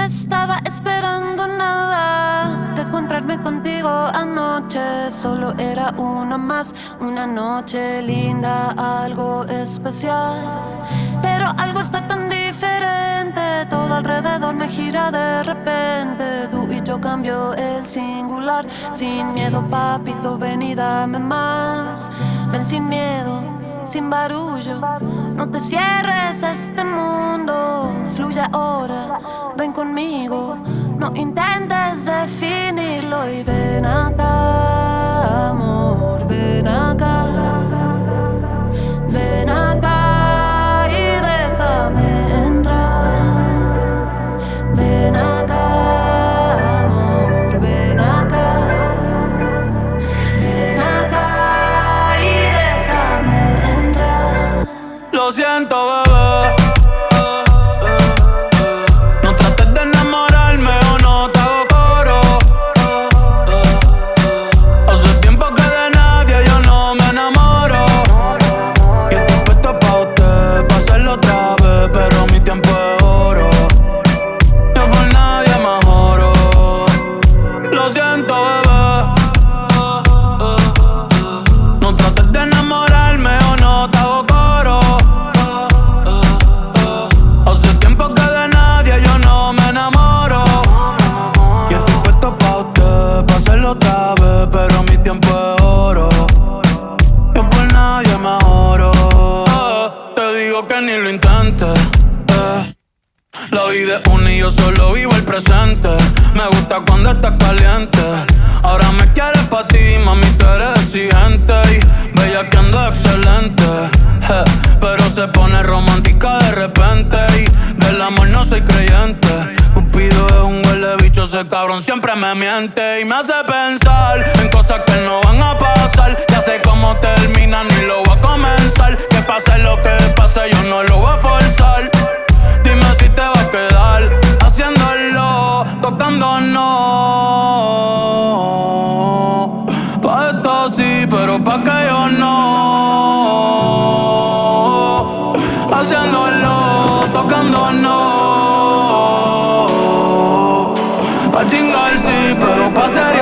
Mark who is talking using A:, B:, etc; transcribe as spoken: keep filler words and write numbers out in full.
A: estaba esperando nada de encontrarme contigo anoche. Solo era una más, una noche linda, algo especial. Pero algo está tan diferente, todo alrededor me gira de repente. Tú y yo cambio el singular. Sin miedo, papito, ven y dame más. Ven sin miedo, sin barullo. No te cierres a este mundo, fluye ahora, ven conmigo. No intentes definirlo y ven acá, amor, ven acá. Ven acá y déjame entrar. Ven acá, amor, ven acá. Ven acá y déjame entrar.
B: Lo siento, bebé. No trates de enamorarme o no te hago coro. Hace tiempo que de nadie yo no me enamoro. Y estoy puesto pa' usted, pa' hacerlo otra vez, pero mi tiempo es oro. Yo por nadie me joro. Lo siento, bebé. No trates de enamorarme o no te hago coro. Hace tiempo que de nadie yo no me enamoro. Y estoy puesto pa' usted, pa' hacerlo otra vez, pero mi tiempo es oro. Yo por nadie me joro. Eh, te digo que ni lo intentes. eh. La vida es una y yo solo vivo el presente. Me gusta cuando estás caliente. Ahora me quieres pa' ti, mami, tú eres exigente. Y bella que ando excelente. Je, pero se pone romántica de repente. Y del amor no soy creyente. Cupido es un huele bicho, ese cabrón siempre me miente. Y me hace pensar en cosas que no van a pasar. Ya sé cómo termina, ni lo voy a comenzar. Que pase lo que pase, yo no lo voy a forzar. Dime si te va a quedar haciéndolo, tocándonos. Pa' esto sí, pero pa' que yo no. Haciéndolo, tocándonos. Pa' chingar sí, pero pa' ser